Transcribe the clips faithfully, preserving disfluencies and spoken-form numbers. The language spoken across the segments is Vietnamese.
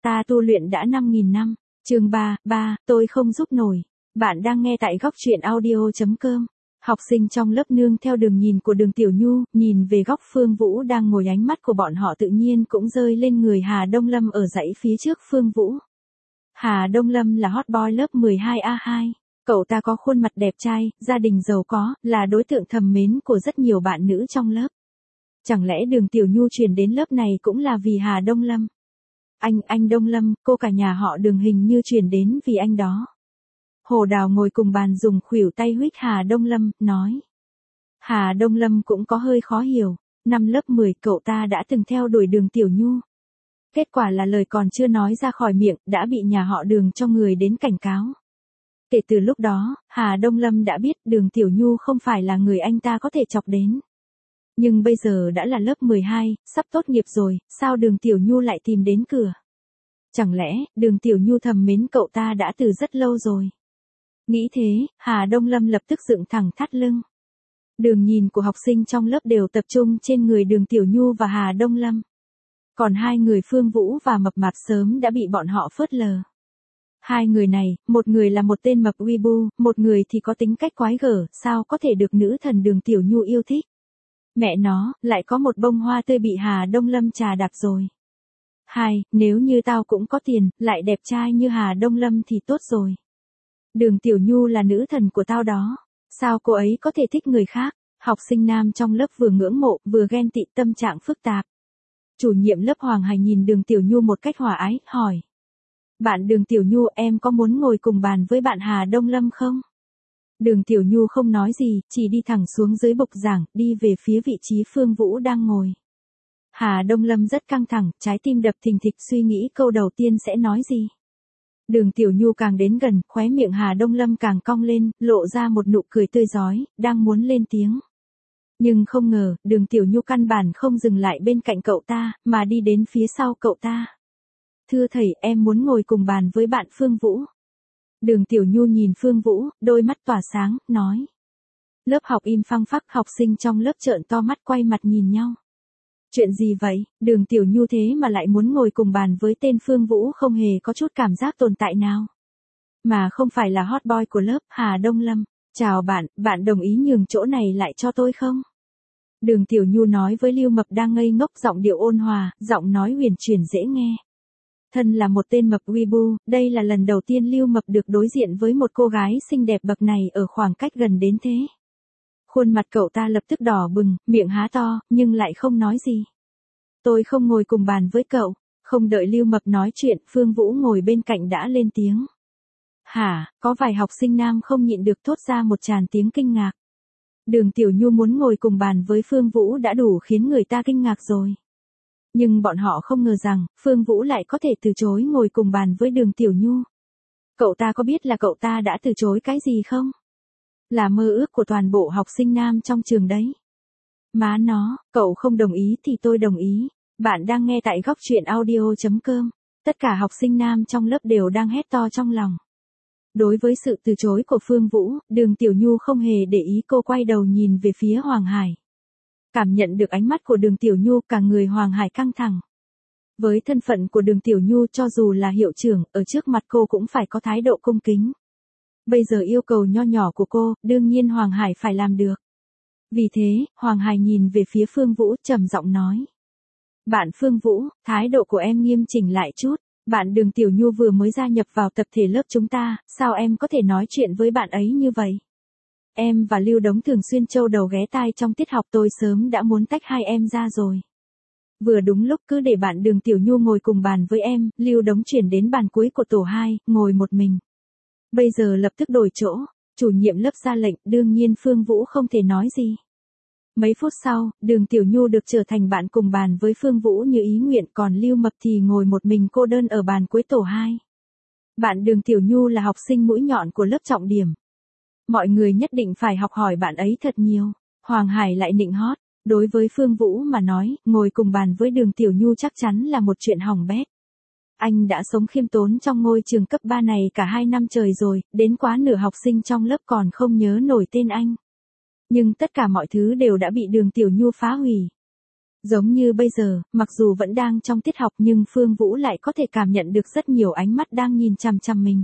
Ta tu luyện đã năm nghìn năm. Chương ba, ba, tôi không giúp nổi. Bạn đang nghe tại góc truyện audio chấm com. Học sinh trong lớp nương theo đường nhìn của Đường Tiểu Nhu, nhìn về góc Phương Vũ đang ngồi, ánh mắt của bọn họ tự nhiên cũng rơi lên người Hà Đông Lâm ở dãy phía trước Phương Vũ. Hà Đông Lâm là hot boy lớp mười hai A hai. Cậu ta có khuôn mặt đẹp trai, gia đình giàu có, là đối tượng thầm mến của rất nhiều bạn nữ trong lớp. Chẳng lẽ Đường Tiểu Nhu chuyển đến lớp này cũng là vì Hà Đông Lâm? Anh, anh Đông Lâm, cô cả nhà họ Đường hình như chuyển đến vì anh đó. Hồ Đào ngồi cùng bàn dùng khuỷu tay huých Hà Đông Lâm, nói. Hà Đông Lâm cũng có hơi khó hiểu, năm lớp mười cậu ta đã từng theo đuổi Đường Tiểu Nhu. Kết quả là lời còn chưa nói ra khỏi miệng, đã bị nhà họ Đường cho người đến cảnh cáo. Kể từ lúc đó, Hà Đông Lâm đã biết Đường Tiểu Nhu không phải là người anh ta có thể chọc đến. Nhưng bây giờ đã là lớp mười hai, sắp tốt nghiệp rồi, sao Đường Tiểu Nhu lại tìm đến cửa? Chẳng lẽ, Đường Tiểu Nhu thầm mến cậu ta đã từ rất lâu rồi? Nghĩ thế, Hà Đông Lâm lập tức dựng thẳng thắt lưng. Đường nhìn của học sinh trong lớp đều tập trung trên người Đường Tiểu Nhu và Hà Đông Lâm. Còn hai người Phương Vũ và Mập Mạp sớm đã bị bọn họ phớt lờ. Hai người này, một người là một tên mập weebu, một người thì có tính cách quái gở, sao có thể được nữ thần Đường Tiểu Nhu yêu thích? Mẹ nó, lại có một bông hoa tươi bị Hà Đông Lâm trà đạp rồi. Hai, nếu như tao cũng có tiền, lại đẹp trai như Hà Đông Lâm thì tốt rồi. Đường Tiểu Nhu là nữ thần của tao đó. Sao cô ấy có thể thích người khác? Học sinh nam trong lớp vừa ngưỡng mộ, vừa ghen tị, tâm trạng phức tạp. Chủ nhiệm lớp Hoàng Hải nhìn Đường Tiểu Nhu một cách hòa ái, hỏi. Bạn Đường Tiểu Nhu, em có muốn ngồi cùng bàn với bạn Hà Đông Lâm không? Đường Tiểu Nhu không nói gì, chỉ đi thẳng xuống dưới bục giảng, đi về phía vị trí Phương Vũ đang ngồi. Hà Đông Lâm rất căng thẳng, trái tim đập thình thịch, suy nghĩ câu đầu tiên sẽ nói gì. Đường Tiểu Nhu càng đến gần, khóe miệng Hà Đông Lâm càng cong lên, lộ ra một nụ cười tươi rói, đang muốn lên tiếng. Nhưng không ngờ, Đường Tiểu Nhu căn bản không dừng lại bên cạnh cậu ta, mà đi đến phía sau cậu ta. Thưa thầy, em muốn ngồi cùng bàn với bạn Phương Vũ. Đường Tiểu Nhu nhìn Phương Vũ, đôi mắt tỏa sáng, nói. Lớp học im phăng phắc, học sinh trong lớp trợn to mắt quay mặt nhìn nhau. Chuyện gì vậy, Đường Tiểu Nhu thế mà lại muốn ngồi cùng bàn với tên Phương Vũ, không hề có chút cảm giác tồn tại nào. Mà không phải là hot boy của lớp, Hà Đông Lâm. Chào bạn, bạn đồng ý nhường chỗ này lại cho tôi không? Đường Tiểu Nhu nói với Lưu Mập đang ngây ngốc, giọng điệu ôn hòa, giọng nói huyền chuyển dễ nghe. Thân là một tên mập weebu, đây là lần đầu tiên Lưu Mập được đối diện với một cô gái xinh đẹp bậc này ở khoảng cách gần đến thế. Khuôn mặt cậu ta lập tức đỏ bừng, miệng há to, nhưng lại không nói gì. Tôi không ngồi cùng bàn với cậu. Không đợi Lưu Mập nói chuyện, Phương Vũ ngồi bên cạnh đã lên tiếng. Hả, có vài học sinh nam không nhịn được thốt ra một tràng tiếng kinh ngạc. Đường Tiểu Nhu muốn ngồi cùng bàn với Phương Vũ đã đủ khiến người ta kinh ngạc rồi. Nhưng bọn họ không ngờ rằng, Phương Vũ lại có thể từ chối ngồi cùng bàn với Đường Tiểu Nhu. Cậu ta có biết là cậu ta đã từ chối cái gì không? Là mơ ước của toàn bộ học sinh nam trong trường đấy. Má nó, cậu không đồng ý thì tôi đồng ý. Bạn đang nghe tại góc truyện audio chấm com. Tất cả học sinh nam trong lớp đều đang hét to trong lòng. Đối với sự từ chối của Phương Vũ, Đường Tiểu Nhu không hề để ý, cô quay đầu nhìn về phía Hoàng Hải. Cảm nhận được ánh mắt của Đường Tiểu Nhu, cả người Hoàng Hải căng thẳng. Với thân phận của Đường Tiểu Nhu, cho dù là hiệu trưởng, ở trước mặt cô cũng phải có thái độ cung kính. Bây giờ yêu cầu nho nhỏ của cô, đương nhiên Hoàng Hải phải làm được. Vì thế, Hoàng Hải nhìn về phía Phương Vũ, trầm giọng nói. Bạn Phương Vũ, thái độ của em nghiêm chỉnh lại chút. Bạn Đường Tiểu Nhu vừa mới gia nhập vào tập thể lớp chúng ta, sao em có thể nói chuyện với bạn ấy như vậy? Em và Lưu Đống thường xuyên trâu đầu ghé tai trong tiết học, tôi sớm đã muốn tách hai em ra rồi. Vừa đúng lúc cứ để bạn Đường Tiểu Nhu ngồi cùng bàn với em, Lưu Đống chuyển đến bàn cuối của tổ hai, ngồi một mình. Bây giờ lập tức đổi chỗ, chủ nhiệm lớp ra lệnh, đương nhiên Phương Vũ không thể nói gì. Mấy phút sau, Đường Tiểu Nhu được trở thành bạn cùng bàn với Phương Vũ như ý nguyện, còn Lưu Mập thì ngồi một mình cô đơn ở bàn cuối tổ hai. Bạn Đường Tiểu Nhu là học sinh mũi nhọn của lớp trọng điểm. Mọi người nhất định phải học hỏi bạn ấy thật nhiều. Hoàng Hải lại nịnh hót, đối với Phương Vũ mà nói, ngồi cùng bàn với Đường Tiểu Nhu chắc chắn là một chuyện hỏng bét. Anh đã sống khiêm tốn trong ngôi trường cấp ba này cả hai năm trời rồi, đến quá nửa học sinh trong lớp còn không nhớ nổi tên anh. Nhưng tất cả mọi thứ đều đã bị Đường Tiểu Nhu phá hủy. Giống như bây giờ, mặc dù vẫn đang trong tiết học nhưng Phương Vũ lại có thể cảm nhận được rất nhiều ánh mắt đang nhìn chằm chằm mình.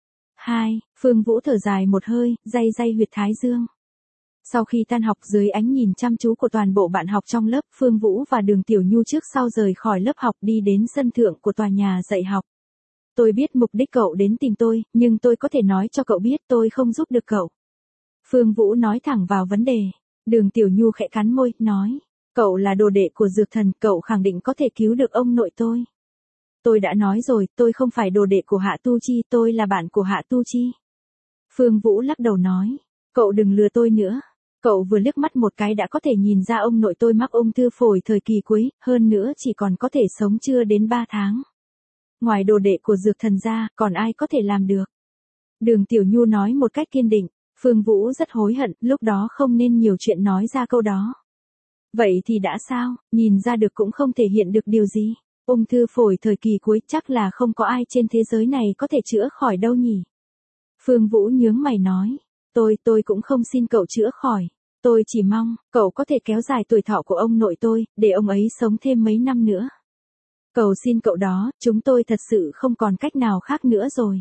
Hai, Phương Vũ thở dài một hơi, day day huyệt thái dương. Sau khi tan học dưới ánh nhìn chăm chú của toàn bộ bạn học trong lớp, Phương Vũ và Đường Tiểu Nhu trước sau rời khỏi lớp học đi đến sân thượng của tòa nhà dạy học. Tôi biết mục đích cậu đến tìm tôi, nhưng tôi có thể nói cho cậu biết tôi không giúp được cậu. Phương Vũ nói thẳng vào vấn đề. Đường Tiểu Nhu khẽ cắn môi, nói. Cậu là đồ đệ của Dược Thần, cậu khẳng định có thể cứu được ông nội tôi. Tôi đã nói rồi, tôi không phải đồ đệ của Hạ Tu Chi, tôi là bạn của Hạ Tu Chi. Phương Vũ lắc đầu nói. Cậu đừng lừa tôi nữa. Cậu vừa liếc mắt một cái đã có thể nhìn ra ông nội tôi mắc ung thư phổi thời kỳ cuối, hơn nữa chỉ còn có thể sống chưa đến ba tháng. Ngoài đồ đệ của Dược Thần ra, còn ai có thể làm được? Đường Tiểu Nhu nói một cách kiên định. Phương Vũ rất hối hận, lúc đó không nên nhiều chuyện nói ra câu đó. Vậy thì đã sao, nhìn ra được cũng không thể hiện được điều gì. Ung thư phổi thời kỳ cuối chắc là không có ai trên thế giới này có thể chữa khỏi đâu nhỉ. Phương Vũ nhướng mày nói. Tôi, tôi cũng không xin cậu chữa khỏi. Tôi chỉ mong, cậu có thể kéo dài tuổi thọ của ông nội tôi, để ông ấy sống thêm mấy năm nữa. Cầu xin cậu đó, chúng tôi thật sự không còn cách nào khác nữa rồi.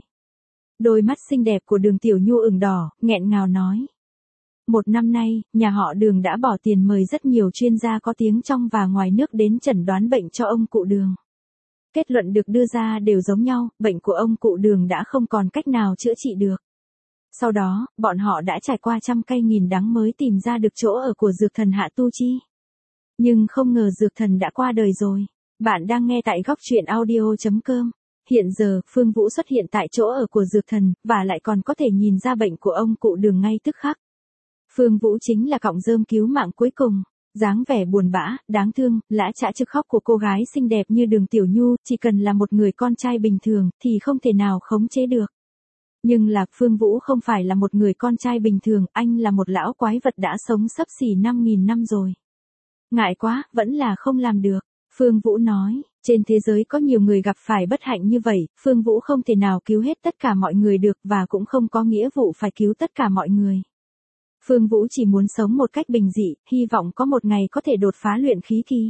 Đôi mắt xinh đẹp của Đường Tiểu Nhu ửng đỏ, nghẹn ngào nói. Một năm nay, nhà họ Đường đã bỏ tiền mời rất nhiều chuyên gia có tiếng trong và ngoài nước đến chẩn đoán bệnh cho ông cụ Đường. Kết luận được đưa ra đều giống nhau, bệnh của ông cụ Đường đã không còn cách nào chữa trị được. Sau đó, bọn họ đã trải qua trăm cây nghìn đắng mới tìm ra được chỗ ở của Dược Thần Hạ Tu Chi. Nhưng không ngờ Dược Thần đã qua đời rồi. Bạn đang nghe tại góc truyện audio chấm com. Hiện giờ, Phương Vũ xuất hiện tại chỗ ở của Dược Thần, và lại còn có thể nhìn ra bệnh của ông cụ Đường ngay tức khắc. Phương Vũ chính là cọng rơm cứu mạng cuối cùng. Dáng vẻ buồn bã, đáng thương, lã chã trực khóc của cô gái xinh đẹp như Đường Tiểu Nhu, chỉ cần là một người con trai bình thường, thì không thể nào khống chế được. Nhưng là Phương Vũ không phải là một người con trai bình thường, anh là một lão quái vật đã sống sấp xỉ năm nghìn năm rồi. Ngại quá, vẫn là không làm được. Phương Vũ nói, trên thế giới có nhiều người gặp phải bất hạnh như vậy, Phương Vũ không thể nào cứu hết tất cả mọi người được và cũng không có nghĩa vụ phải cứu tất cả mọi người. Phương Vũ chỉ muốn sống một cách bình dị, hy vọng có một ngày có thể đột phá luyện khí kỳ.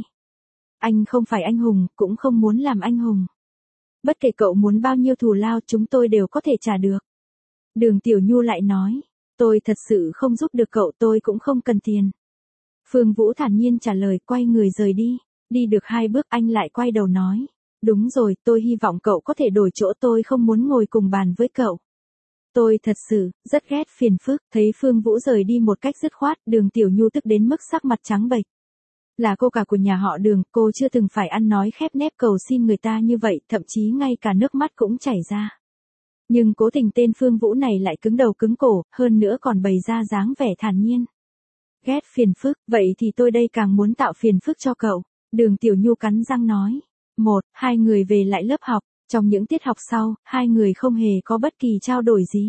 Anh không phải anh hùng, cũng không muốn làm anh hùng. Bất kể cậu muốn bao nhiêu thù lao chúng tôi đều có thể trả được. Đường Tiểu Nhu lại nói, tôi thật sự không giúp được cậu, tôi cũng không cần tiền. Phương Vũ thản nhiên trả lời, quay người rời đi. Đi được hai bước anh lại quay đầu nói, đúng rồi, tôi hy vọng cậu có thể đổi chỗ, tôi không muốn ngồi cùng bàn với cậu. Tôi thật sự, rất ghét phiền phức, thấy Phương Vũ rời đi một cách dứt khoát, Đường Tiểu Nhu tức đến mức sắc mặt trắng bệch. Là cô cả của nhà họ Đường, cô chưa từng phải ăn nói khép nép cầu xin người ta như vậy, thậm chí ngay cả nước mắt cũng chảy ra. Nhưng cố tình tên Phương Vũ này lại cứng đầu cứng cổ, hơn nữa còn bày ra dáng vẻ thản nhiên. Ghét phiền phức, vậy thì tôi đây càng muốn tạo phiền phức cho cậu. Đường Tiểu Nhu cắn răng nói. Một, hai người về lại lớp học, trong những tiết học sau, hai người không hề có bất kỳ trao đổi gì.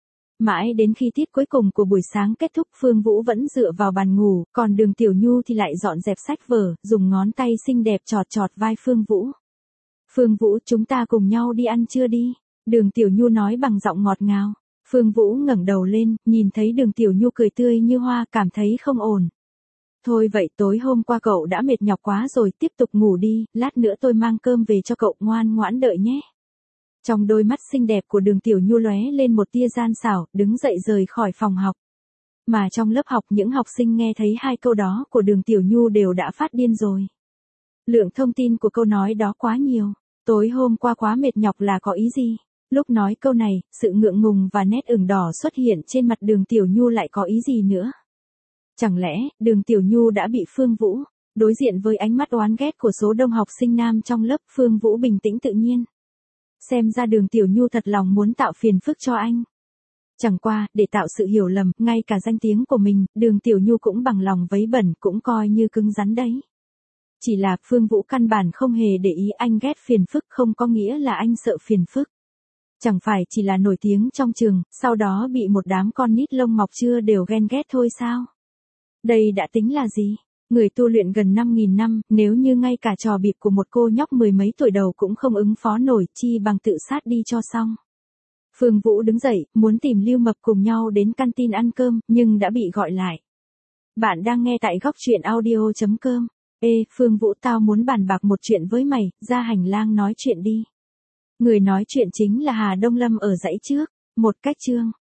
Mãi đến khi tiết cuối cùng của buổi sáng kết thúc, Phương Vũ vẫn dựa vào bàn ngủ, còn Đường Tiểu Nhu thì lại dọn dẹp sách vở, dùng ngón tay xinh đẹp chọt chọt vai Phương Vũ. Phương Vũ, chúng ta cùng nhau đi ăn trưa đi. Đường Tiểu Nhu nói bằng giọng ngọt ngào. Phương Vũ ngẩng đầu lên, nhìn thấy Đường Tiểu Nhu cười tươi như hoa, cảm thấy không ổn. Thôi vậy tối hôm qua cậu đã mệt nhọc quá rồi, tiếp tục ngủ đi, lát nữa tôi mang cơm về cho cậu, ngoan ngoãn đợi nhé. Trong đôi mắt xinh đẹp của Đường Tiểu Nhu lóe lên một tia gian xảo, đứng dậy rời khỏi phòng học. Mà trong lớp học những học sinh nghe thấy hai câu đó của Đường Tiểu Nhu đều đã phát điên rồi. Lượng thông tin của câu nói đó quá nhiều. Tối hôm qua quá mệt nhọc là có ý gì? Lúc nói câu này, sự ngượng ngùng và nét ửng đỏ xuất hiện trên mặt Đường Tiểu Nhu lại có ý gì nữa? Chẳng lẽ, Đường Tiểu Nhu đã bị Phương Vũ, đối diện với ánh mắt oán ghét của số đông học sinh nam trong lớp, Phương Vũ bình tĩnh tự nhiên. Xem ra Đường Tiểu Nhu thật lòng muốn tạo phiền phức cho anh. Chẳng qua, để tạo sự hiểu lầm, ngay cả danh tiếng của mình, Đường Tiểu Nhu cũng bằng lòng vấy bẩn, cũng coi như cứng rắn đấy. Chỉ là, Phương Vũ căn bản không hề để ý anh ghét phiền phức, không có nghĩa là anh sợ phiền phức. Chẳng phải chỉ là nổi tiếng trong trường, sau đó bị một đám con nít lông mọc chưa đều ghen ghét thôi sao? Đây đã tính là gì? Người tu luyện gần năm nghìn năm, nếu như ngay cả trò bịp của một cô nhóc mười mấy tuổi đầu cũng không ứng phó nổi, chi bằng tự sát đi cho xong. Phương Vũ đứng dậy, muốn tìm Lưu Mập cùng nhau đến canteen ăn cơm, nhưng đã bị gọi lại. Bạn đang nghe tại góc truyện audio chấm com. Ê, Phương Vũ tao muốn bàn bạc một chuyện với mày, ra hành lang nói chuyện đi. Người nói chuyện chính là Hà Đông Lâm ở dãy trước. Một cách chương.